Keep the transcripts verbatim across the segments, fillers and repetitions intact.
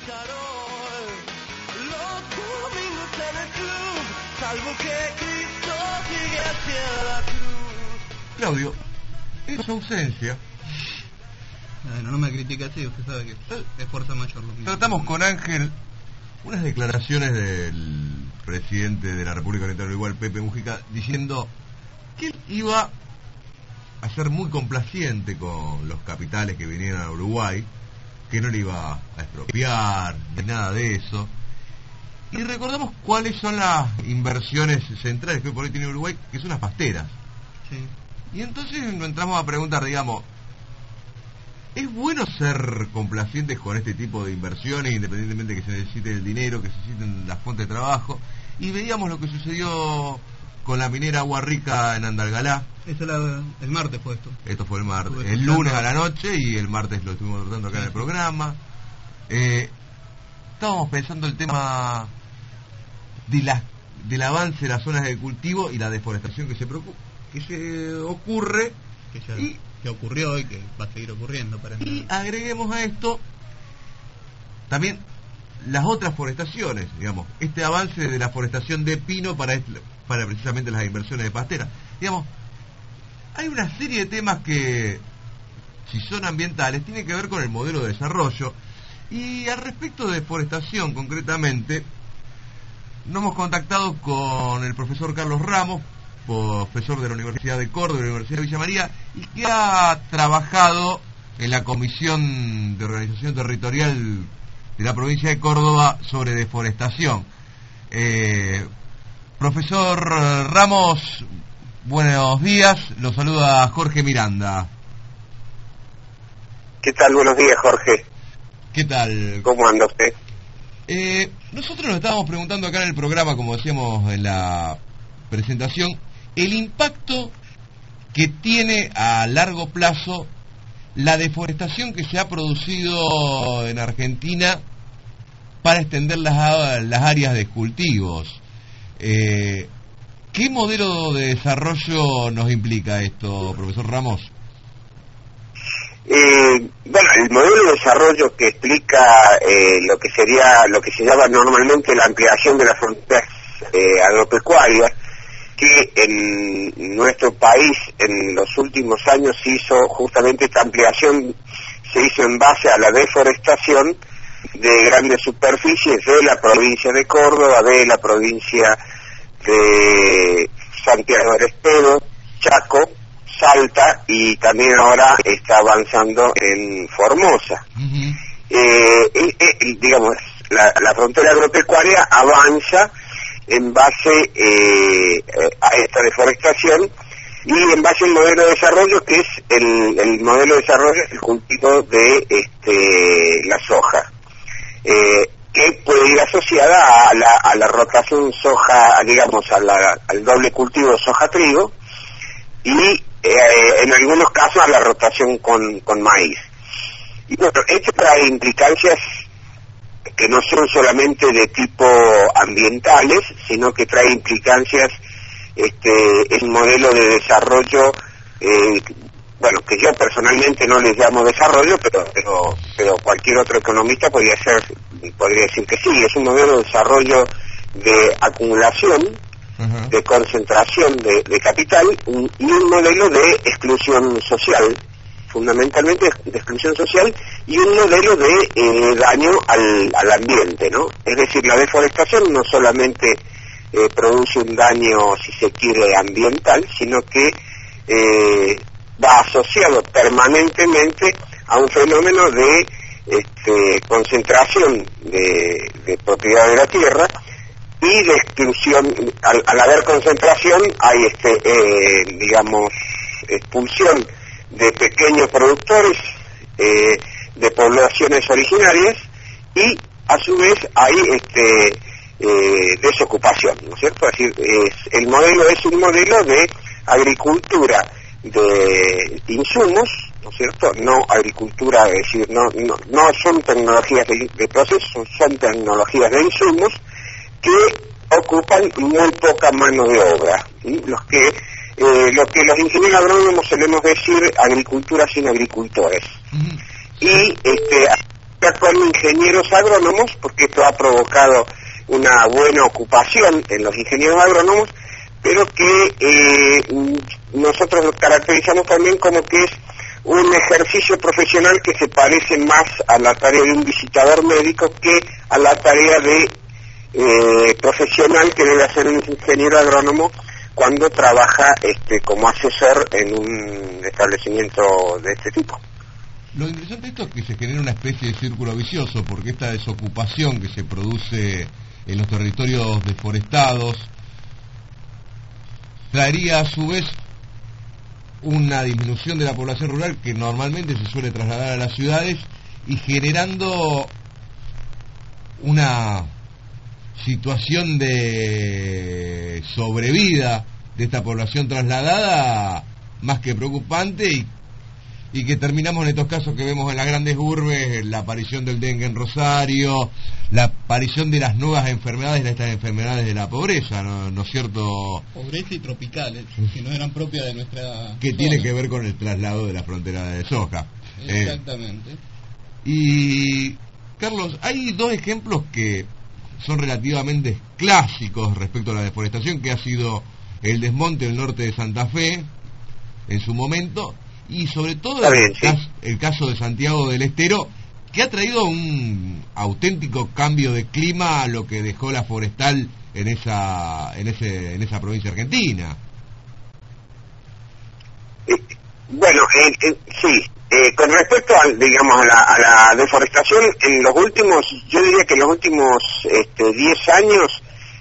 Los domingos en el club, salvo que Cristo sigue hacia la cruz. Claudio, en su ausencia. Bueno, no me critique así, usted sabe que es fuerza mayor lo mismo. Tratamos con Ángel unas declaraciones del presidente de la República Oriental del Uruguay, Pepe Mujica, diciendo que él iba a ser muy complaciente con los capitales que vinieran a Uruguay, que no le iba a expropiar, ni nada de eso. Y recordamos cuáles son las inversiones centrales que hoy por hoy tiene Uruguay, que son las pasteras. Sí. Y entonces nos entramos a preguntar, digamos, ¿es bueno ser complacientes con este tipo de inversiones, independientemente de que se necesite el dinero, que se necesiten las fuentes de trabajo? Y veíamos lo que sucedió con la minera Agua Rica en Andalgalá. Eso la, el martes fue esto. Esto fue el martes. El lunes a la noche y el martes lo estuvimos tratando acá sí. en el programa. Eh, estábamos pensando el tema de la, del avance de las zonas de cultivo y la deforestación que se, que se ocurre. Que ya... y que ocurrió y que va a seguir ocurriendo para y agreguemos a esto también las otras forestaciones, digamos, este avance de la forestación de pino para este, para precisamente las inversiones de pastera. Digamos, hay una serie de temas que, si son ambientales, tienen que ver con el modelo de desarrollo. Y al respecto de deforestación, concretamente, nos hemos contactado con el profesor Carlos Ramos, profesor de la Universidad de Córdoba, de la Universidad de Villa María, y que ha trabajado en la Comisión de Organización Territorial de la provincia de Córdoba sobre deforestación. Eh, profesor Ramos, buenos días, lo saluda Jorge Miranda. ¿Qué tal? Buenos días, Jorge. ¿Qué tal? ¿Cómo anda usted? Eh, nosotros nos estábamos preguntando acá en el programa, como decíamos en la presentación, el impacto que tiene a largo plazo la deforestación que se ha producido en Argentina para extender las, las áreas de cultivos. Eh, ¿Qué modelo de desarrollo nos implica esto, profesor Ramos? Eh, bueno, el modelo de desarrollo que explica eh, lo que sería, lo que se llama normalmente la ampliación de las fronteras eh, agropecuarias, que en nuestro país en los últimos años se hizo justamente esta ampliación, se hizo en base a la deforestación de grandes superficies de la provincia de Córdoba, de la provincia de Santiago del Estero, Chaco, Salta, y también ahora está avanzando en Formosa. Uh-huh. eh, eh, eh, digamos, la, la frontera agropecuaria avanza en base eh, a esta deforestación y en base al modelo de desarrollo, que es el, el modelo de desarrollo el cultivo de este, la soja, eh, que puede ir asociada a la, a la rotación soja, digamos, a la, al doble cultivo soja-trigo, y eh, en algunos casos a la rotación con, con maíz. Y bueno, esto trae implicancias que no son solamente de tipo ambientales, sino que trae implicancias este el modelo de desarrollo, eh, bueno, que yo personalmente no les llamo desarrollo, pero pero pero cualquier otro economista podría ser podría decir que sí, es un modelo de desarrollo de acumulación, uh-huh. de concentración de, de capital, un, y un modelo de exclusión social, fundamentalmente de exclusión social, y un modelo de eh, daño al, al ambiente, ¿no? Es decir, la deforestación no solamente eh, produce un daño, si se quiere, ambiental, sino que eh, va asociado permanentemente a un fenómeno de este, concentración de, de propiedad de la tierra y de exclusión. Al, al haber concentración hay, este, eh, digamos, expulsión de pequeños productores, eh, de poblaciones originarias, y a su vez hay este, eh, desocupación, ¿no es cierto? Es decir, es, el modelo es un modelo de agricultura de insumos, ¿no es cierto? No agricultura, es decir, no, no, no son tecnologías de, de proceso, son tecnologías de insumos que ocupan muy poca mano de obra, ¿sí? Los que Eh, lo que los ingenieros agrónomos solemos decir agricultura sin agricultores. Uh-huh. Y este, actualmente ingenieros agrónomos, porque esto ha provocado una buena ocupación en los ingenieros agrónomos, pero que eh, nosotros lo caracterizamos también como que es un ejercicio profesional que se parece más a la tarea de un visitador médico que a la tarea de eh, profesional que debe hacer un ingeniero agrónomo cuando trabaja este, como asesor en un establecimiento de este tipo. Lo interesante de esto es que se genera una especie de círculo vicioso, porque esta desocupación que se produce en los territorios deforestados traería a su vez una disminución de la población rural que normalmente se suele trasladar a las ciudades y generando una situación de sobrevida de esta población trasladada más que preocupante y, y que terminamos en estos casos que vemos en las grandes urbes, la aparición del dengue en Rosario, la aparición de las nuevas enfermedades, de estas enfermedades de la pobreza, ¿no, ¿no es cierto? Pobreza y tropicales, que no eran propias de nuestra Que zona. tiene que ver con el traslado de la frontera de soja. Exactamente. Eh, y, Carlos, hay dos ejemplos que son relativamente clásicos respecto a la deforestación, que ha sido el desmonte del norte de Santa Fe en su momento, y sobre todo bien, el, sí. caso, el caso de Santiago del Estero, que ha traído un auténtico cambio de clima a lo que dejó la forestal en esa en ese en esa provincia argentina. Eh, bueno, eh, eh, sí. Eh, con respecto a, digamos, a la, a la deforestación, en los últimos, yo diría que en los últimos este, diez años,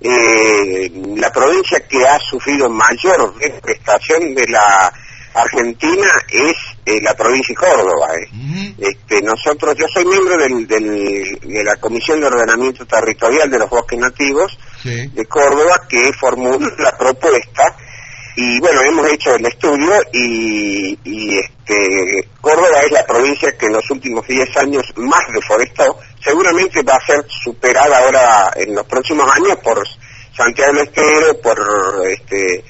eh, la provincia que ha sufrido mayor deforestación de la Argentina es eh, la provincia de Córdoba. Eh. Uh-huh. Este, nosotros, yo soy miembro del, del, de la Comisión de Ordenamiento Territorial de los Bosques Nativos sí. de Córdoba, que formuló la propuesta. Y bueno, hemos hecho el estudio y, y este, Córdoba es la provincia que en los últimos diez años más deforestó. Seguramente va a ser superada ahora en los próximos años por Santiago del Estero, por este,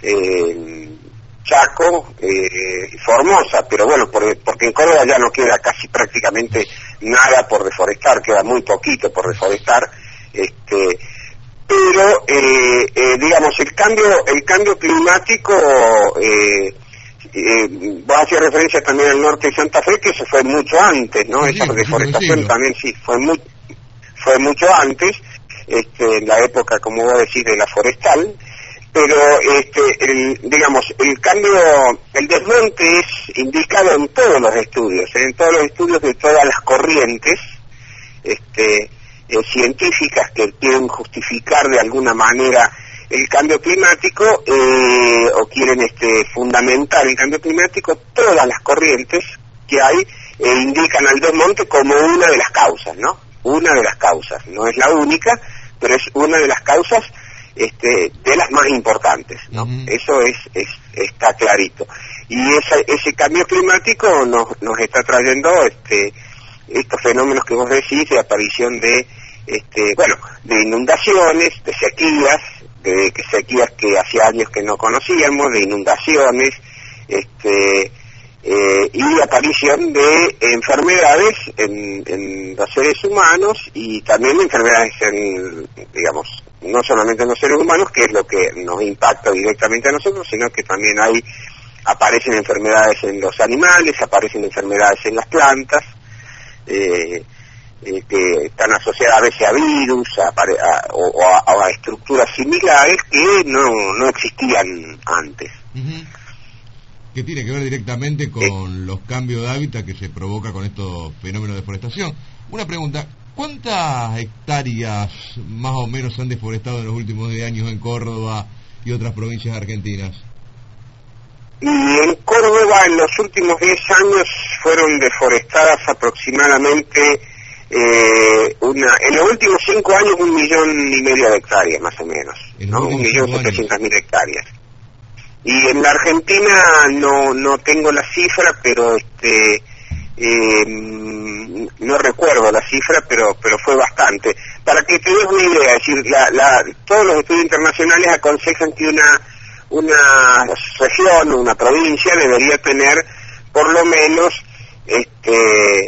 eh, Chaco, eh, Formosa, pero bueno, por, porque en Córdoba ya no queda casi prácticamente nada por deforestar, queda muy poquito por deforestar. Este, pero eh, eh, digamos el cambio el cambio climático eh, eh, voy a hacer referencia también al norte de Santa Fe, que se fue mucho antes, ¿no? Sí, esa sí, deforestación sí, también sí fue muy fue mucho antes, este, en la época, como vos decís, de la forestal, pero este el, digamos el cambio, el desmonte es indicado en todos los estudios, ¿eh? en todos los estudios de todas las corrientes este Eh, científicas que quieren justificar de alguna manera el cambio climático eh, o quieren este fundamentar el cambio climático, todas las corrientes que hay eh, indican al desmonte como una de las causas, ¿no? Una de las causas, no es la única, pero es una de las causas este, de las más importantes, ¿no? Uh-huh. Eso es, es está clarito. Y esa, ese cambio climático nos, nos está trayendo este estos fenómenos que vos decís, de aparición de, este, bueno, de inundaciones, de sequías, de que sequías que hacía años que no conocíamos, de inundaciones, este, eh, y aparición de enfermedades en, en los seres humanos y también enfermedades en, digamos, no solamente en los seres humanos, que es lo que nos impacta directamente a nosotros, sino que también hay, aparecen enfermedades en los animales, aparecen enfermedades en las plantas, Eh, eh, que están asociadas a veces a virus a, a, o, a, o a estructuras similares que no, no existían antes. Uh-huh. Que tiene que ver directamente con eh. los cambios de hábitat que se provoca con estos fenómenos de deforestación. Una pregunta, ¿cuántas hectáreas más o menos han deforestado en los últimos diez años en Córdoba y otras provincias argentinas? Y en Córdoba en los últimos diez años fueron deforestadas aproximadamente, eh, una en los últimos cinco años un millón y medio de hectáreas más o menos, ¿no? Un millón setecientas mil hectáreas. Y en la Argentina no no tengo la cifra, pero este eh, no recuerdo la cifra, pero pero fue bastante. Para que te des una idea, es decir, la, la, todos los estudios internacionales aconsejan que una una región, una provincia debería tener por lo menos este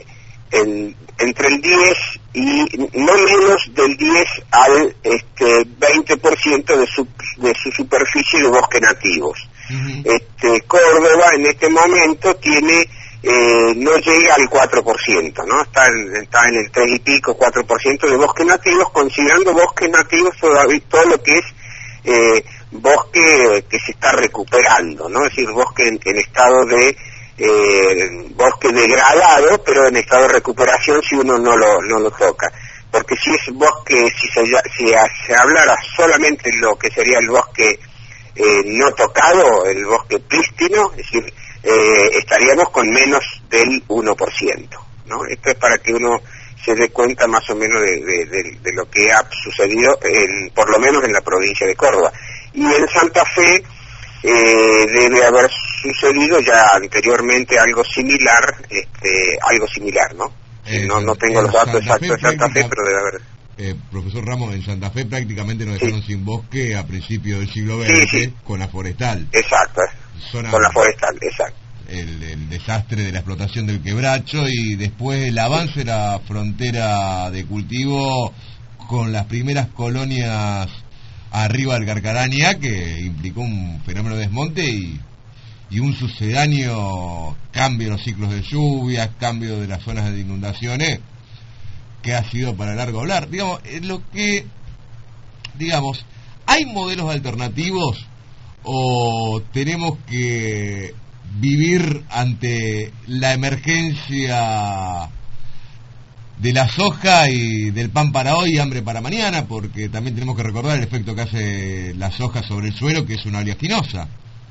el, entre el diez y no menos del diez al este, veinte por ciento de su, de su superficie de bosque nativos. Uh-huh. Este, Córdoba en este momento tiene, eh, no llega al cuatro por ciento, ¿no? Está en, está en el tres y pico, cuatro por ciento de bosques nativos, considerando bosques nativos todavía todo lo que es eh, bosque que se está recuperando, ¿no? Es decir, bosque en, en estado de eh, bosque degradado, pero en estado de recuperación si uno no lo no lo toca. Porque si es bosque, si se, si se hablara solamente lo que sería el bosque eh, no tocado, el bosque prístino, es decir, eh, estaríamos con menos del uno por ciento, ¿no? Esto es para que uno se dé cuenta más o menos de, de, de, de lo que ha sucedido, en, por lo menos en la provincia de Córdoba. Y en Santa Fe eh, debe haber sucedido ya anteriormente algo similar, este, algo similar, ¿no? Eh, no, no tengo los datos exactos de Santa Fe, pero debe haber. Eh, profesor Ramos, en Santa Fe prácticamente nos dejaron sí. sin bosque a principios del siglo veinte, sí, sí. con la forestal. Exacto, Zona con la forestal, exacto. El, el desastre de la explotación del quebracho y después el avance de la frontera de cultivo con las primeras colonias arriba del Carcarañá, que implicó un fenómeno de desmonte y, y un sucedáneo cambio de los ciclos de lluvias, cambio de las zonas de inundaciones, que ha sido para largo hablar. Digamos, lo que, digamos, ¿hay modelos alternativos o tenemos que vivir ante la emergencia de la soja y del pan para hoy y hambre para mañana? Porque también tenemos que recordar el efecto que hace la soja sobre el suelo, que es una oleaginosa.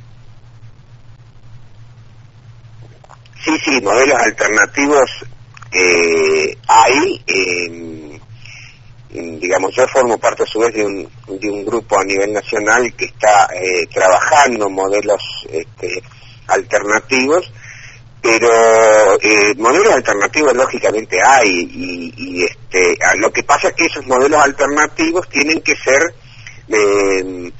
Sí, sí, modelos alternativos eh, hay. Eh, digamos, yo formo parte a su vez de un, de un grupo a nivel nacional que está eh, trabajando modelos este, alternativos, pero eh, modelos alternativos lógicamente hay y, y este lo que pasa es que esos modelos alternativos tienen que ser eh,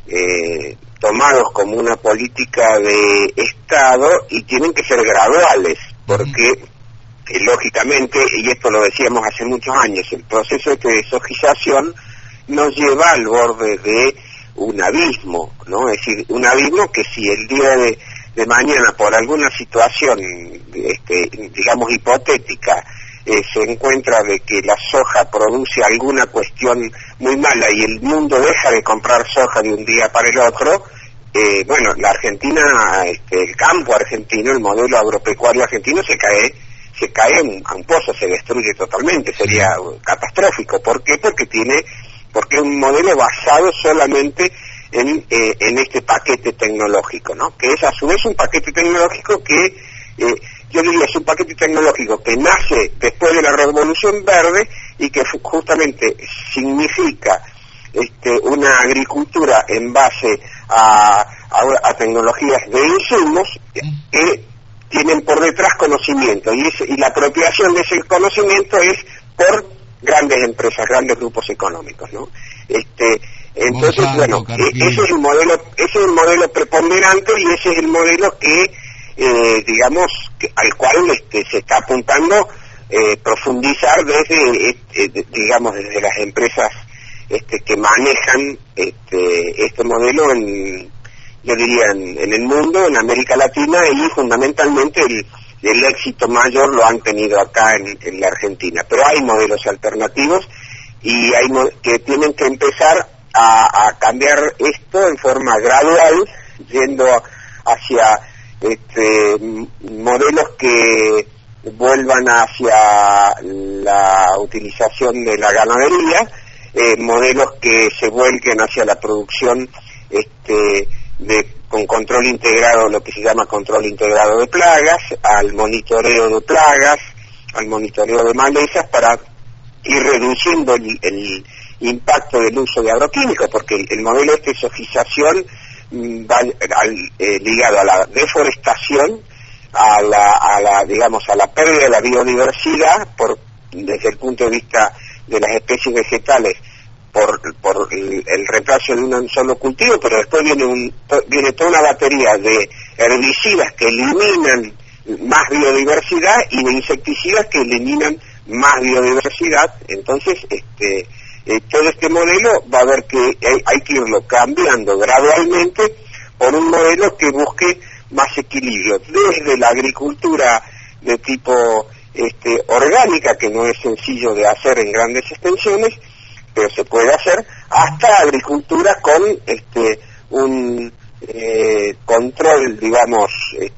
eh, tomados como una política de Estado y tienen que ser graduales, porque eh, lógicamente, y esto lo decíamos hace muchos años, el proceso de desojización nos lleva al borde de un abismo, ¿no? Es decir, un abismo que si el día de de mañana por alguna situación, este, digamos hipotética, eh, se encuentra de que la soja produce alguna cuestión muy mala y el mundo deja de comprar soja de un día para el otro, eh, bueno, la Argentina, este, el campo argentino, el modelo agropecuario argentino se cae, se cae en, a un pozo, se destruye totalmente, sería catastrófico. ¿Por qué? Porque tiene, porque es un modelo basado solamente En, eh, en este paquete tecnológico, ¿no? Que es a su vez un paquete tecnológico que, eh, yo diría, es un paquete tecnológico que nace después de la Revolución Verde y que justamente significa este, una agricultura en base a, a, a tecnologías de insumos que tienen por detrás conocimiento y, es, y la apropiación de ese conocimiento es por grandes empresas, grandes grupos económicos, ¿no? Este, entonces, bueno, ese es el modelo, ese es el modelo preponderante y ese es el modelo que, eh, digamos, que, al cual este, se está apuntando eh, profundizar desde, este, digamos, desde las empresas este, que manejan este, este modelo en, yo diría, en, en el mundo, en América Latina y fundamentalmente el, el éxito mayor lo han tenido acá en, en la Argentina. Pero hay modelos alternativos y hay que tienen que empezar A, a cambiar esto en forma gradual, yendo hacia este, modelos que vuelvan hacia la utilización de la ganadería, eh, modelos que se vuelquen hacia la producción este, de, con control integrado, lo que se llama control integrado de plagas, al monitoreo de plagas, al monitoreo de malezas, para ir reduciendo el, el impacto del uso de agroquímicos, porque el, el modelo de desojización va al, eh, ligado a la deforestación, a la, a la, digamos, a la pérdida de la biodiversidad, por, desde el punto de vista de las especies vegetales, por, por el, el reemplazo de un solo cultivo, pero después viene, un, viene toda una batería de herbicidas que eliminan más biodiversidad y de insecticidas que eliminan más biodiversidad. Entonces, este, eh, todo este modelo va a haber que hay, hay que irlo cambiando gradualmente por un modelo que busque más equilibrio, desde la agricultura de tipo este, orgánica, que no es sencillo de hacer en grandes extensiones, pero se puede hacer, hasta agricultura con este un eh, control, digamos,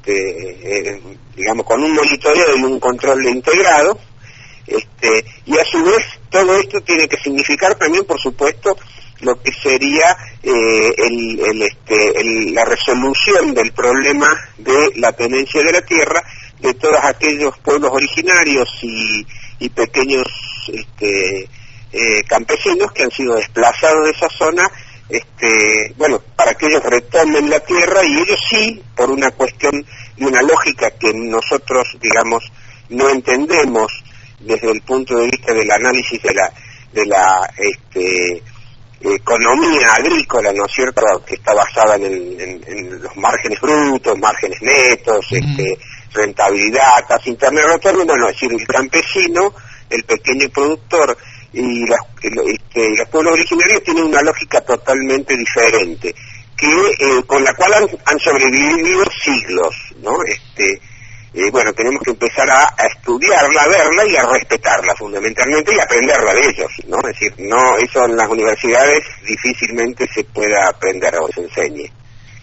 este, eh, digamos, con un monitoreo y un control integrado, este, y a su vez todo esto tiene que significar también, por supuesto, lo que sería eh, el, el, este, el, la resolución del problema de la tenencia de la tierra de todos aquellos pueblos originarios y, y pequeños este, eh, campesinos que han sido desplazados de esa zona, este, bueno, para que ellos retomen la tierra, y ellos sí, por una cuestión y una lógica que nosotros, digamos, no entendemos desde el punto de vista del análisis de la de la este, economía agrícola, ¿no es cierto?, que está basada en, el, en, en los márgenes brutos, márgenes netos, mm. este, rentabilidad, tasa interna de retorno. Bueno, es decir, el campesino, el pequeño productor y, la, este, y los pueblos originarios tienen una lógica totalmente diferente, que eh, con la cual han, han sobrevivido siglos, ¿no? Este, eh, bueno, tenemos que empezar a, a estudiarla, a verla y a respetarla fundamentalmente y aprenderla de ellos, ¿no? Es decir, no, eso en las universidades difícilmente se pueda aprender o se enseñe.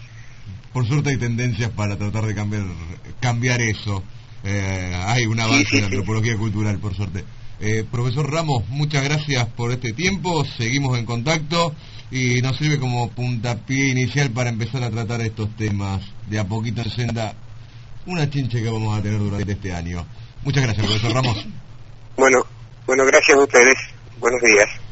Por suerte hay tendencias para tratar de cambiar cambiar eso. Eh, hay un avance sí, sí, en la antropología sí. cultural, por suerte. Eh, profesor Ramos, muchas gracias por este tiempo, seguimos en contacto y nos sirve como puntapié inicial para empezar a tratar estos temas de a poquito en senda, una chinche que vamos a tener durante este año. Muchas gracias, profesor Ramos. Bueno, bueno, gracias a ustedes. Buenos días.